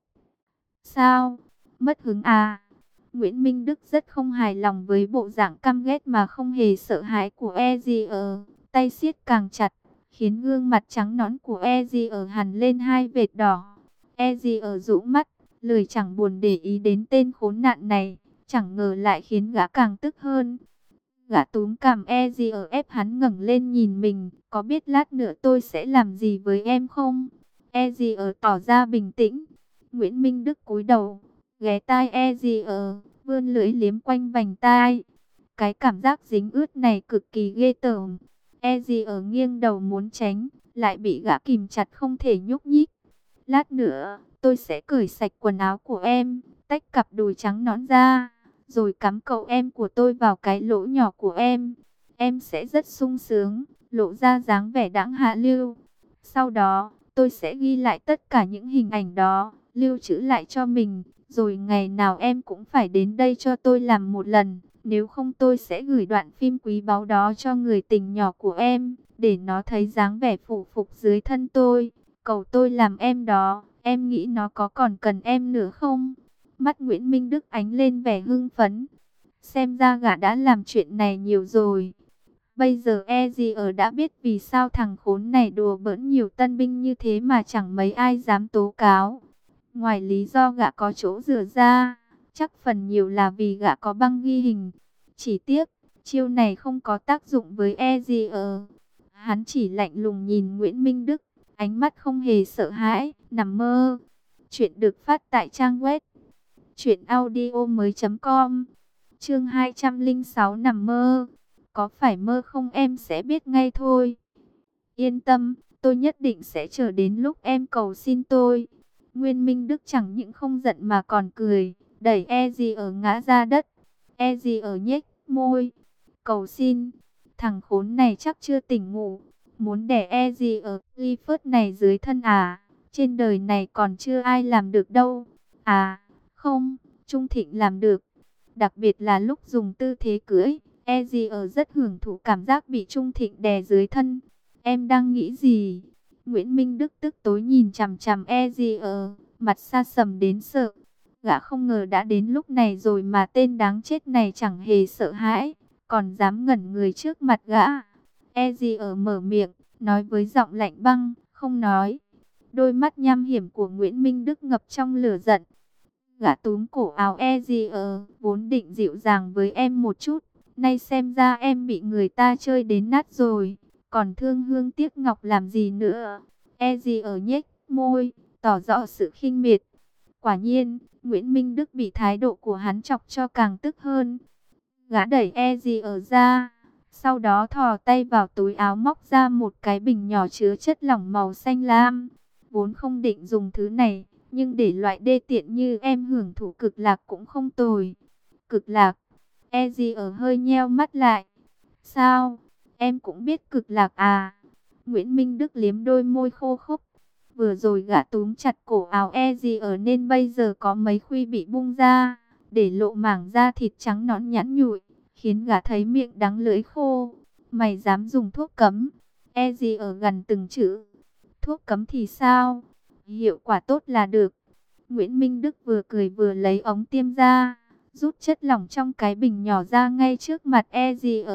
Sao? Mất hứng à? Nguyễn Minh Đức rất không hài lòng với bộ dạng căm ghét mà không hề sợ hãi của Ezier. Tay siết càng chặt, khiến gương mặt trắng nõn của Ezier hằn lên hai vệt đỏ. Ezier rũ mắt, lười chẳng buồn để ý đến tên khốn nạn này, chẳng ngờ lại khiến gã càng tức hơn. Gã túm cằm Ezier ép hắn ngẩng lên nhìn mình, có biết lát nữa tôi sẽ làm gì với em không? Ezier tỏ ra bình tĩnh. Nguyễn Minh Đức cúi đầu, ghé tai Ezier, vươn lưỡi liếm quanh vành tai. Cái cảm giác dính ướt này cực kỳ ghê tởm. Ezier nghiêng đầu muốn tránh, lại bị gã kìm chặt không thể nhúc nhích. Lát nữa, tôi sẽ cởi sạch quần áo của em, tách cặp đùi trắng nõn ra, rồi cắm cậu em của tôi vào cái lỗ nhỏ của em sẽ rất sung sướng, lộ ra dáng vẻ đãng hạ lưu. Sau đó, tôi sẽ ghi lại tất cả những hình ảnh đó, lưu trữ lại cho mình, rồi ngày nào em cũng phải đến đây cho tôi làm một lần. Nếu không tôi sẽ gửi đoạn phim quý báu đó cho người tình nhỏ của em, để nó thấy dáng vẻ phụ phục dưới thân tôi. Cầu tôi làm em đó, em nghĩ nó có còn cần em nữa không? Mắt Nguyễn Minh Đức ánh lên vẻ hưng phấn. Xem ra gã đã làm chuyện này nhiều rồi. Bây giờ e gì ở đã biết vì sao thằng khốn này đùa bỡn nhiều tân binh như thế mà chẳng mấy ai dám tố cáo. Ngoài lý do gã có chỗ dựa ra, chắc phần nhiều là vì gã có băng ghi hình. Chỉ tiếc, chiêu này không có tác dụng với e gì ở. Hắn chỉ lạnh lùng nhìn Nguyễn Minh Đức, ánh mắt không hề sợ hãi, nằm mơ. Chuyện được phát tại trang web truyệnaudiomoi.com. Chương 206 nằm mơ. Có phải mơ không em sẽ biết ngay thôi. Yên tâm, tôi nhất định sẽ chờ đến lúc em cầu xin tôi. Nguyên Minh Đức chẳng những không giận mà còn cười, đẩy e gì ở ngã ra đất. E gì ở nhếch môi. Cầu xin, thằng khốn này chắc chưa tỉnh ngủ. Muốn đẻ e gì ở Clifford này dưới thân à? Trên đời này còn chưa ai làm được đâu. À, không, Trung Thịnh làm được. Đặc biệt là lúc dùng tư thế cưỡi, e gì ở rất hưởng thụ cảm giác bị Trung Thịnh đè dưới thân. Em đang nghĩ gì? Nguyễn Minh Đức tức tối nhìn chằm chằm e gì ở, mặt xa sầm đến sợ. Gã không ngờ đã đến lúc này rồi mà tên đáng chết này chẳng hề sợ hãi, còn dám ngẩn người trước mặt gã. E gì ở mở miệng, nói với giọng lạnh băng, không nói. Đôi mắt nham hiểm của Nguyễn Minh Đức ngập trong lửa giận. Gã túm cổ áo e gì vốn định dịu dàng với em một chút. Nay xem ra em bị người ta chơi đến nát rồi. Còn thương hương tiếc ngọc làm gì nữa. E gì nhếch môi, tỏ rõ sự khinh miệt. Quả nhiên, Nguyễn Minh Đức bị thái độ của hắn chọc cho càng tức hơn. Gã đẩy e gì ra. Sau đó thò tay vào túi áo móc ra một cái bình nhỏ chứa chất lỏng màu xanh lam. Vốn không định dùng thứ này, nhưng để loại đê tiện như em hưởng thụ cực lạc cũng không tồi. Cực lạc, e gì hơi nheo mắt lại. Sao, em cũng biết cực lạc à? Nguyễn Minh Đức liếm đôi môi khô khốc. Vừa rồi gã túm chặt cổ áo e gì nên bây giờ có mấy khuy bị bung ra, để lộ mảng da thịt trắng nõn nhẵn nhụi, khiến gã thấy miệng đắng lưỡi khô. Mày dám dùng thuốc cấm? E gì gần từng chữ. Thuốc cấm thì sao? Hiệu quả tốt là được. Nguyễn Minh Đức vừa cười vừa lấy ống tiêm ra, rút chất lỏng trong cái bình nhỏ ra ngay trước mặt e gì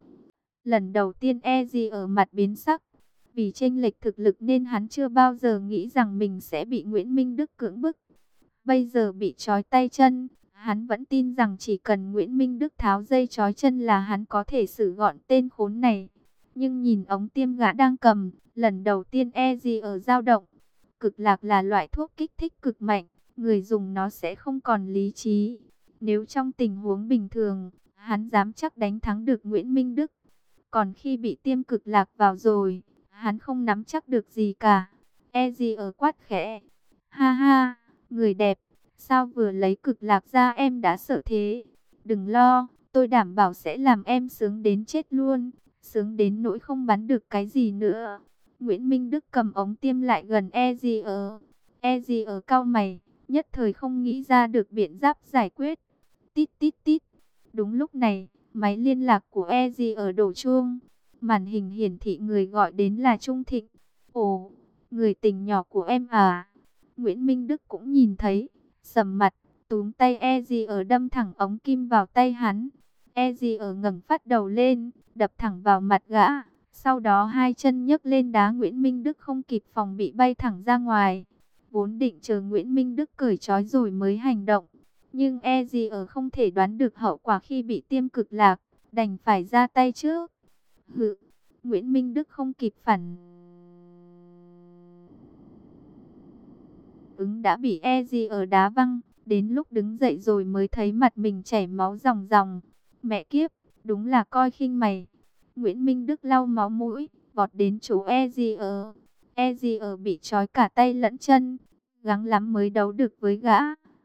Lần đầu tiên e gì mặt biến sắc. Vì chênh lệch thực lực nên hắn chưa bao giờ nghĩ rằng mình sẽ bị Nguyễn Minh Đức cưỡng bức. Bây giờ bị trói tay chân, hắn vẫn tin rằng chỉ cần Nguyễn Minh Đức tháo dây trói chân là hắn có thể xử gọn tên khốn này. Nhưng nhìn ống tiêm gã đang cầm, lần đầu tiên e gì dao động. Cực lạc là loại thuốc kích thích cực mạnh, người dùng nó sẽ không còn lý trí. Nếu trong tình huống bình thường, hắn dám chắc đánh thắng được Nguyễn Minh Đức. Còn khi bị tiêm cực lạc vào rồi, hắn không nắm chắc được gì cả. E gì quát khẽ. Ha ha, người đẹp, sao vừa lấy cực lạc ra em đã sợ thế? Đừng lo, tôi đảm bảo sẽ làm em sướng đến chết luôn. Sướng đến nỗi không bắn được cái gì nữa. Nguyễn Minh Đức cầm ống tiêm lại gần e gì E gì cau mày, nhất thời không nghĩ ra được biện pháp giải quyết. Tít tít tít. Đúng lúc này, máy liên lạc của e gì đổ chuông. Màn hình hiển thị người gọi đến là Trung Thịnh. Ồ, người tình nhỏ của em à? Nguyễn Minh Đức cũng nhìn thấy, sầm mặt, túm tay e gì đâm thẳng ống kim vào tay hắn. E gì ngẩng phát đầu lên, đập thẳng vào mặt gã. Sau đó hai chân nhấc lên đá Nguyễn Minh Đức không kịp phòng bị bay thẳng ra ngoài. Vốn định chờ Nguyễn Minh Đức cởi trói rồi mới hành động. Nhưng e gì không thể đoán được hậu quả khi bị tiêm cực lạc, đành phải ra tay trước. Hự, Nguyễn Minh Đức không kịp phản ứng đã bị e gì đá văng. Đến lúc đứng dậy rồi mới thấy mặt mình chảy máu ròng ròng. Mẹ kiếp, đúng là coi khinh mày. Nguyễn Minh Đức lau máu mũi, vọt đến chỗ e gì bị trói cả tay lẫn chân, gắng lắm mới đấu được với gã.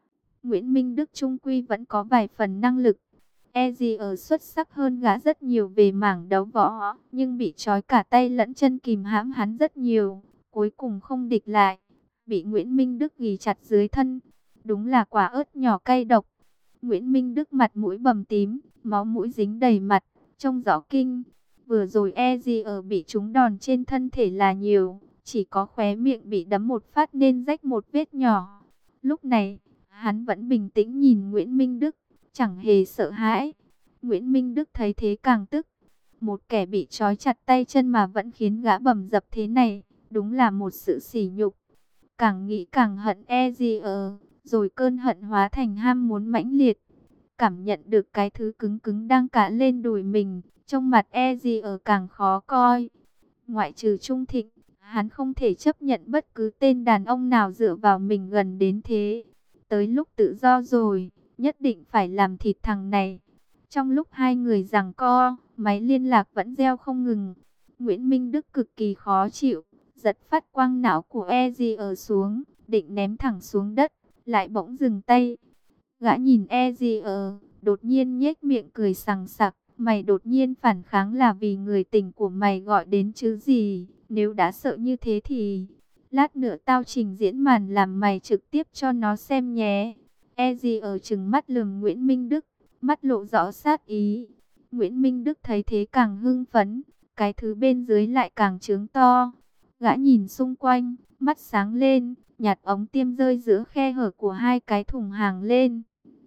Nguyễn Minh Đức trung quy vẫn có vài phần năng lực. Ezier xuất sắc hơn gã rất nhiều về mảng đấu võ, nhưng bị trói cả tay lẫn chân kìm hãm hắn rất nhiều, cuối cùng không địch lại, bị Nguyễn Minh Đức ghì chặt dưới thân. Đúng là quả ớt nhỏ cay độc. Nguyễn Minh Đức mặt mũi bầm tím, máu mũi dính đầy mặt, trông rõ kinh. Vừa rồi Ezier bị trúng đòn trên thân thể là nhiều, chỉ có khóe miệng bị đấm một phát nên rách một vết nhỏ. Lúc này, hắn vẫn bình tĩnh nhìn Nguyễn Minh Đức, chẳng hề sợ hãi. Nguyễn Minh Đức thấy thế càng tức. Một kẻ bị trói chặt tay chân mà vẫn khiến gã bầm dập thế này, đúng là một sự sỉ nhục. Càng nghĩ càng hận Ezier, rồi cơn hận hóa thành ham muốn mãnh liệt. Cảm nhận được cái thứ cứng cứng đang cả lên đùi mình, trong mặt Ezier càng khó coi. Ngoại trừ Trung Thịnh, hắn không thể chấp nhận bất cứ tên đàn ông nào dựa vào mình gần đến thế. Tới lúc tự do rồi, nhất định phải làm thịt thằng này. Trong lúc hai người giằng co, máy liên lạc vẫn reo không ngừng. Nguyễn Minh Đức cực kỳ khó chịu, giật phát quang não của Ezier xuống, định ném thẳng xuống đất, lại bỗng dừng tay. Gã nhìn Ezier, đột nhiên nhếch miệng cười sằng sặc. Mày đột nhiên phản kháng là vì người tình của mày gọi đến chứ gì? Nếu đã sợ như thế thì lát nữa tao trình diễn màn làm mày trực tiếp cho nó xem nhé. Ezier trừng mắt lườm Nguyễn Minh Đức, mắt lộ rõ sát ý. Nguyễn Minh Đức thấy thế càng hưng phấn, cái thứ bên dưới lại càng trướng to. Gã nhìn xung quanh, mắt sáng lên, nhặt ống tiêm rơi giữa khe hở của hai cái thùng hàng lên.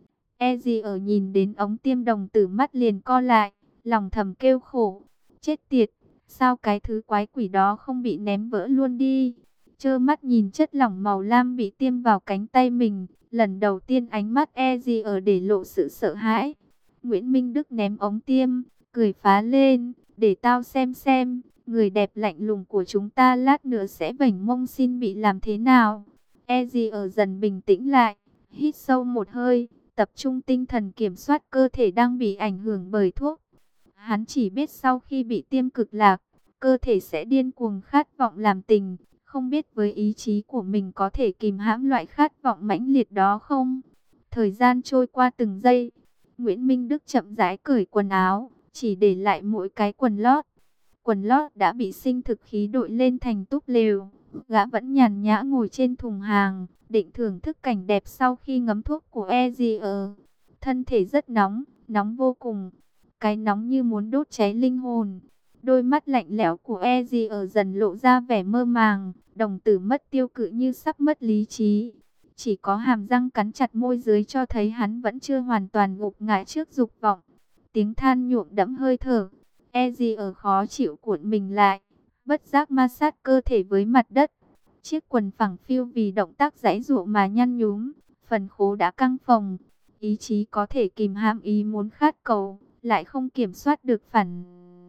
Ezier nhìn đến ống tiêm đồng tử mắt liền co lại, lòng thầm kêu khổ. Chết tiệt, sao cái thứ quái quỷ đó không bị ném vỡ luôn đi. Trơ mắt nhìn chất lỏng màu lam bị tiêm vào cánh tay mình, lần đầu tiên ánh mắt Ezier để lộ sự sợ hãi. Nguyễn Minh Đức ném ống tiêm, cười phá lên, để tao xem, người đẹp lạnh lùng của chúng ta lát nữa sẽ vảnh mông xin bị làm thế nào. Ezier dần bình tĩnh lại, hít sâu một hơi, tập trung tinh thần kiểm soát cơ thể đang bị ảnh hưởng bởi thuốc. Hắn chỉ biết sau khi bị tiêm cực lạc, cơ thể sẽ điên cuồng khát vọng làm tình, không biết với ý chí của mình có thể kìm hãm loại khát vọng mãnh liệt đó không. Thời gian trôi qua từng giây, Nguyễn Minh Đức chậm rãi cởi quần áo, chỉ để lại mỗi cái quần lót. Quần lót đã bị sinh thực khí đội lên thành túp lều. Gã vẫn nhàn nhã ngồi trên thùng hàng, định thưởng thức cảnh đẹp sau khi ngấm thuốc của Ezier. Thân thể rất nóng, nóng vô cùng. Cái nóng như muốn đốt cháy linh hồn. Đôi mắt lạnh lẽo của Ezier dần lộ ra vẻ mơ màng, đồng tử mất tiêu cự như sắp mất lý trí. Chỉ có hàm răng cắn chặt môi dưới cho thấy hắn vẫn chưa hoàn toàn gục ngã trước dục vọng. Tiếng than nhuộm đẫm hơi thở. Ezier khó chịu cuộn mình lại, bất giác ma sát cơ thể với mặt đất. Chiếc quần phẳng phiu vì động tác giãy giụa mà nhăn nhúm, phần khố đã căng phồng. Ý chí có thể kìm hãm ý muốn khát cầu, lại không kiểm soát được phản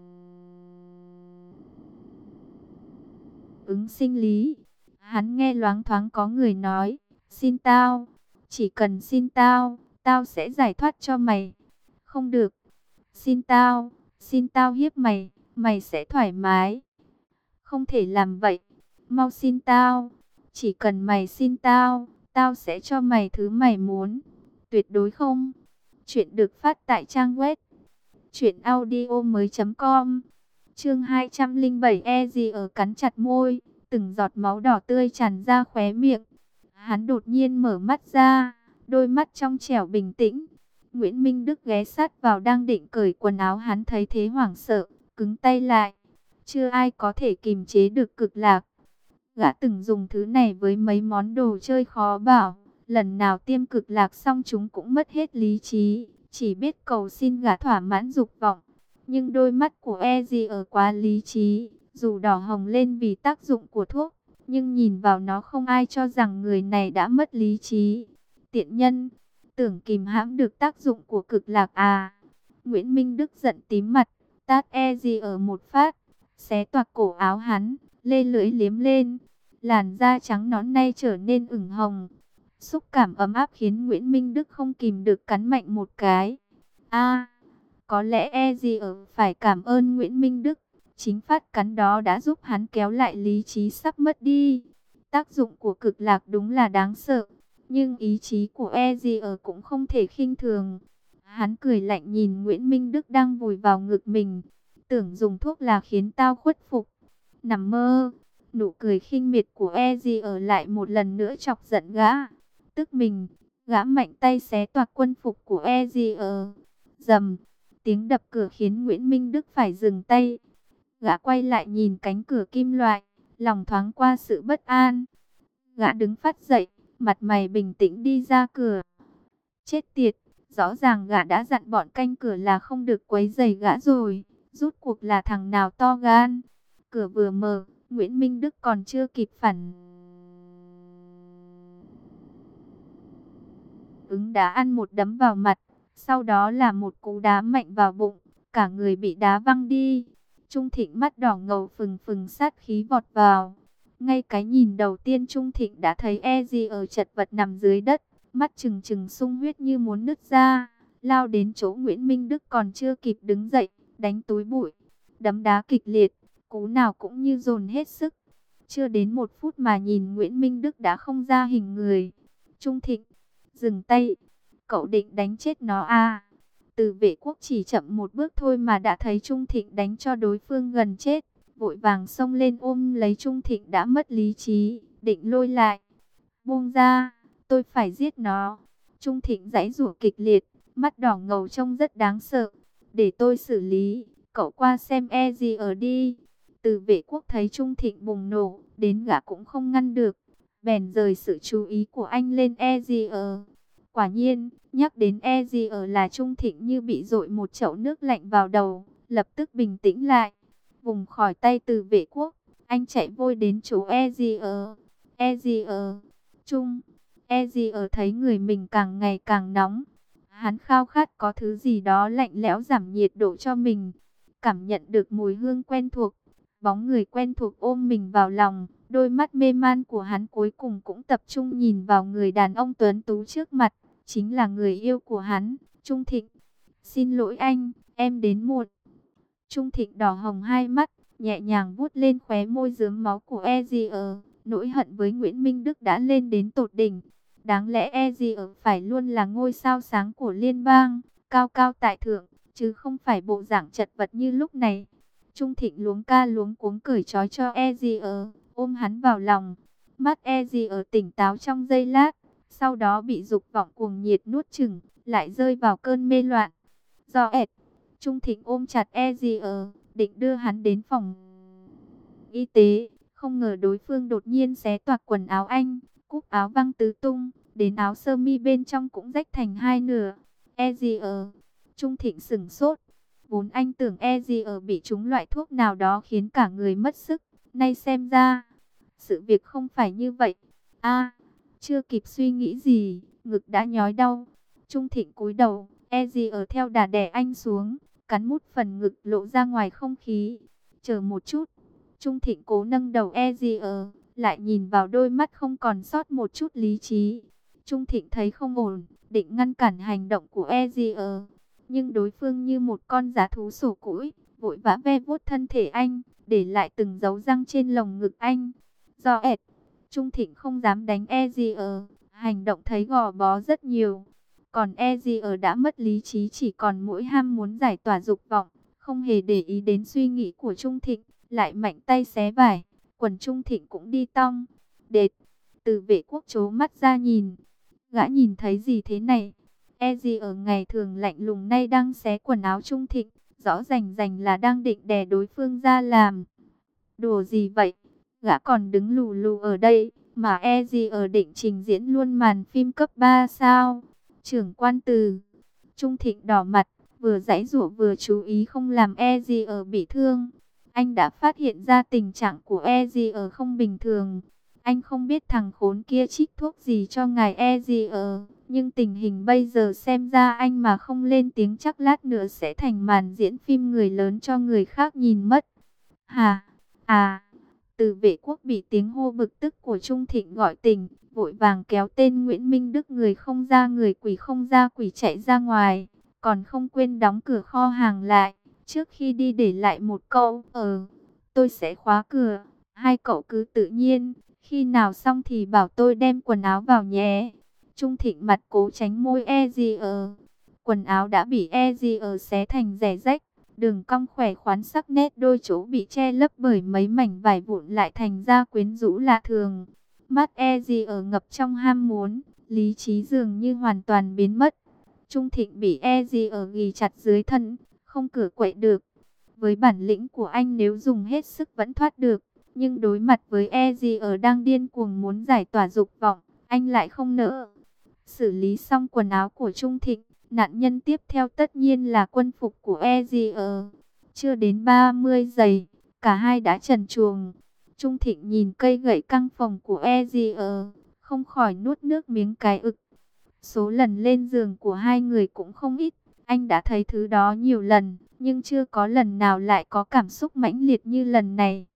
ứng sinh lý. Hắn nghe loáng thoáng có người nói, xin tao, chỉ cần xin tao, tao sẽ giải thoát cho mày. Không được, xin tao hiếp mày, mày sẽ thoải mái. Không thể làm vậy, mau xin tao, chỉ cần mày xin tao, tao sẽ cho mày thứ mày muốn. Tuyệt đối không. Chuyện được phát tại trang web truyệnaudiomoi.com. Chương 207. Ezier cắn chặt môi, từng giọt máu đỏ tươi tràn ra khóe miệng. Hắn đột nhiên mở mắt ra, đôi mắt trong trẻo bình tĩnh. Nguyễn Minh Đức ghé sát vào đang định cởi quần áo, hắn thấy thế hoảng sợ, cứng tay lại. Chưa ai có thể kìm chế được cực lạc. Gã từng dùng thứ này với mấy món đồ chơi khó bảo. Lần nào tiêm cực lạc xong chúng cũng mất hết lý trí, chỉ biết cầu xin gã thỏa mãn dục vọng. Nhưng đôi mắt của Ezier quá lý trí, dù đỏ hồng lên vì tác dụng của thuốc, nhưng nhìn vào nó không ai cho rằng người này đã mất lý trí. Tiện nhân, tưởng kìm hãm được tác dụng của cực lạc à? Nguyễn Minh Đức giận tím mặt, tát Ezier một phát, xé toạc cổ áo hắn, lê lưỡi liếm lên. Làn da trắng nõn nay trở nên ửng hồng. Xúc cảm ấm áp khiến Nguyễn Minh Đức không kìm được cắn mạnh một cái. Có lẽ Ezier phải cảm ơn Nguyễn Minh Đức. Chính phát cắn đó đã giúp hắn kéo lại lý trí sắp mất đi. Tác dụng của cực lạc đúng là đáng sợ. Nhưng ý chí của Ezier cũng không thể khinh thường. Hắn cười lạnh nhìn Nguyễn Minh Đức đang vùi vào ngực mình. Tưởng dùng thuốc là khiến tao khuất phục. Nằm mơ. Nụ cười khinh miệt của Ezier lại một lần nữa chọc giận gã. Tức mình, gã mạnh tay xé toạc quân phục của Ezier. Rầm, tiếng đập cửa khiến Nguyễn Minh Đức phải dừng tay. Gã quay lại nhìn cánh cửa kim loại, lòng thoáng qua sự bất an. Gã đứng phắt dậy, mặt mày bình tĩnh đi ra cửa. Chết tiệt, rõ ràng gã đã dặn bọn canh cửa là không được quấy rầy gã rồi. Rút cuộc là thằng nào to gan. Cửa vừa mở, Nguyễn Minh Đức còn chưa kịp phản ứng đã ăn một đấm vào mặt. Sau đó là một cú đá mạnh vào bụng, cả người bị đá văng đi. Trung Thịnh mắt đỏ ngầu phừng phừng sát khí vọt vào. Ngay cái nhìn đầu tiên Trung Thịnh đã thấy Ezier chật vật nằm dưới đất, mắt trừng trừng sung huyết như muốn nứt ra, lao đến chỗ Nguyễn Minh Đức còn chưa kịp đứng dậy, đánh túi bụi, đấm đá kịch liệt, cú nào cũng như dồn hết sức. Chưa đến 1 phút mà nhìn Nguyễn Minh Đức đã không ra hình người. Trung Thịnh, dừng tay, cậu định đánh chết nó à? Từ Vệ Quốc chỉ chậm 1 bước thôi mà đã thấy Trung Thịnh đánh cho đối phương gần chết, vội vàng xông lên ôm lấy Trung Thịnh đã mất lý trí, định lôi lại. Buông ra, tôi phải giết nó. Trung Thịnh giãy giụa kịch liệt, mắt đỏ ngầu trông rất đáng sợ. Để tôi xử lý, cậu qua xem Ezier đi. Từ Vệ Quốc thấy Trung Thịnh bùng nổ, đến gã cũng không ngăn được, bèn rời sự chú ý của anh lên Ezier. Quả nhiên, nhắc đến Ezier là Trung Thịnh như bị dội một chậu nước lạnh vào đầu, lập tức bình tĩnh lại. Vùng khỏi tay Từ Vệ Quốc, anh chạy vội đến chỗ Ezier. Ezier, Trung. Ezier thấy người mình càng ngày càng nóng. Hắn khao khát có thứ gì đó lạnh lẽo giảm nhiệt độ cho mình. Cảm nhận được mùi hương quen thuộc, bóng người quen thuộc ôm mình vào lòng. Đôi mắt mê man của hắn cuối cùng cũng tập trung nhìn vào người đàn ông tuấn tú trước mặt. Chính là người yêu của hắn, Trung Thịnh. Xin lỗi anh, em đến muộn. Trung Thịnh đỏ hồng hai mắt, nhẹ nhàng vuốt lên khóe môi rướm máu của Ezier. Nỗi hận với Nguyễn Minh Đức đã lên đến tột đỉnh. Đáng lẽ Ezier phải luôn là ngôi sao sáng của liên bang, cao cao tại thượng, chứ không phải bộ dạng chật vật như lúc này. Trung Thịnh luống ca luống cuống cởi trói cho Ezier, ôm hắn vào lòng. Mắt Ezier tỉnh táo trong giây lát, sau đó bị dục vọng cuồng nhiệt nuốt chửng, lại rơi vào cơn mê loạn. Do ẹt, Trung Thịnh ôm chặt Ezier, định đưa hắn đến phòng y tế, không ngờ đối phương đột nhiên xé toạc quần áo anh, cúc áo văng tứ tung, đến áo sơ mi bên trong cũng rách thành hai nửa. Ezier, Trung Thịnh sửng sốt, vốn anh tưởng Ezier bị trúng loại thuốc nào đó khiến cả người mất sức, nay xem ra, sự việc không phải như vậy. A, chưa kịp suy nghĩ gì, ngực đã nhói đau. Trung Thịnh cúi đầu, Ezier theo đà đè anh xuống, cắn mút phần ngực lộ ra ngoài không khí. Chờ một chút. Trung Thịnh cố nâng đầu Ezier, lại nhìn vào đôi mắt không còn sót một chút lý trí. Trung Thịnh thấy không ổn, định ngăn cản hành động của Ezier, nhưng đối phương như một con dã thú sổ củi, vội vã ve vuốt thân thể anh, để lại từng dấu răng trên lồng ngực anh. Do ẹt, Trung Thịnh không dám đánh Ezier, hành động thấy gò bó rất nhiều. Còn Ezier đã mất lý trí, chỉ còn mỗi ham muốn giải tỏa dục vọng, không hề để ý đến suy nghĩ của Trung Thịnh, lại mạnh tay xé vải, quần Trung Thịnh cũng đi tong. Đệt, Từ Vệ Quốc trố mắt ra nhìn, gã nhìn thấy gì thế này? Ezier ngày thường lạnh lùng nay đang xé quần áo Trung Thịnh, rõ rành rành là đang định đè đối phương ra làm. Đùa gì vậy? Gã còn đứng lù lù ở đây, mà Ezier định trình diễn luôn màn phim cấp 3 sao? Trưởng quan Từ. Trung Thịnh đỏ mặt, vừa giãy giụa vừa chú ý không làm Ezier bị thương. Anh đã phát hiện ra tình trạng của Ezier không bình thường. Anh không biết thằng khốn kia trích thuốc gì cho ngài Ezier, nhưng tình hình bây giờ xem ra anh mà không lên tiếng chắc lát nữa sẽ thành màn diễn phim người lớn cho người khác nhìn mất. Hà, à, Từ Vệ Quốc bị tiếng hô bực tức của Trung Thịnh gọi tỉnh, vội vàng kéo tên Nguyễn Minh Đức người không ra người quỷ không ra quỷ chạy ra ngoài, còn không quên đóng cửa kho hàng lại. Trước khi đi để lại một câu, tôi sẽ khóa cửa, hai cậu cứ tự nhiên, khi nào xong thì bảo tôi đem quần áo vào nhé. Trung Thịnh mặt cố tránh môi Ezier. Quần áo đã bị Ezier xé thành rẻ rách, đường cong khỏe khoắn sắc nét đôi chỗ bị che lấp bởi mấy mảnh vải vụn lại thành ra quyến rũ lạ thường. Mắt Ezier ngập trong ham muốn, lý trí dường như hoàn toàn biến mất. Trung Thịnh bị Ezier ghì chặt dưới thân, không cử quậy được. Với bản lĩnh của anh nếu dùng hết sức vẫn thoát được, nhưng đối mặt với Ezier đang điên cuồng muốn giải tỏa dục vọng, anh lại không nỡ. Xử lý xong quần áo của Trung Thịnh, nạn nhân tiếp theo tất nhiên là quân phục của Ezier. Chưa đến 30 giây, cả hai đã trần truồng. Trung Thịnh nhìn cây gậy căng phòng của Ezier, không khỏi nuốt nước miếng cái ực. Số lần lên giường của hai người cũng không ít, anh đã thấy thứ đó nhiều lần, nhưng chưa có lần nào lại có cảm xúc mãnh liệt như lần này.